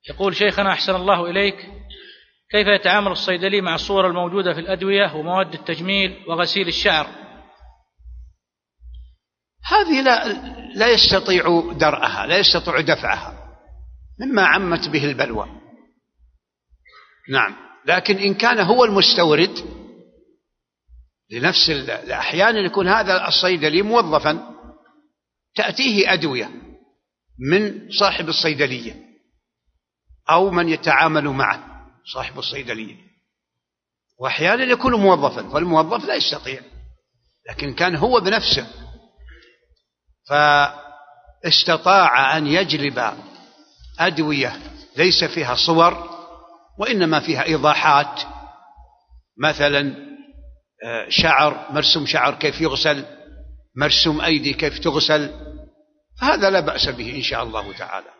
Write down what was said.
يقول: شيخنا أحسن الله إليك، كيف يتعامل الصيدلي مع الصور الموجودة في الأدوية ومواد التجميل وغسيل الشعر؟ هذه لا يستطيع درءها، لا يستطيع دفعها، مما عمت به البلوى. نعم، لكن إن كان هو المستورد لنفس أحيانا يكون هذا الصيدلي موظفا، تأتيه أدوية من صاحب الصيدلية أو من يتعامل معه صاحب الصيدلية، وأحيانا يكون موظفا، فالموظف لا يستطيع. لكن كان هو بنفسه فاستطاع أن يجلب أدوية ليس فيها صور وإنما فيها إيضاحات، مثلا شعر، مرسوم شعر كيف يغسل، مرسوم أيدي كيف تغسل، فهذا لا بأس به إن شاء الله تعالى.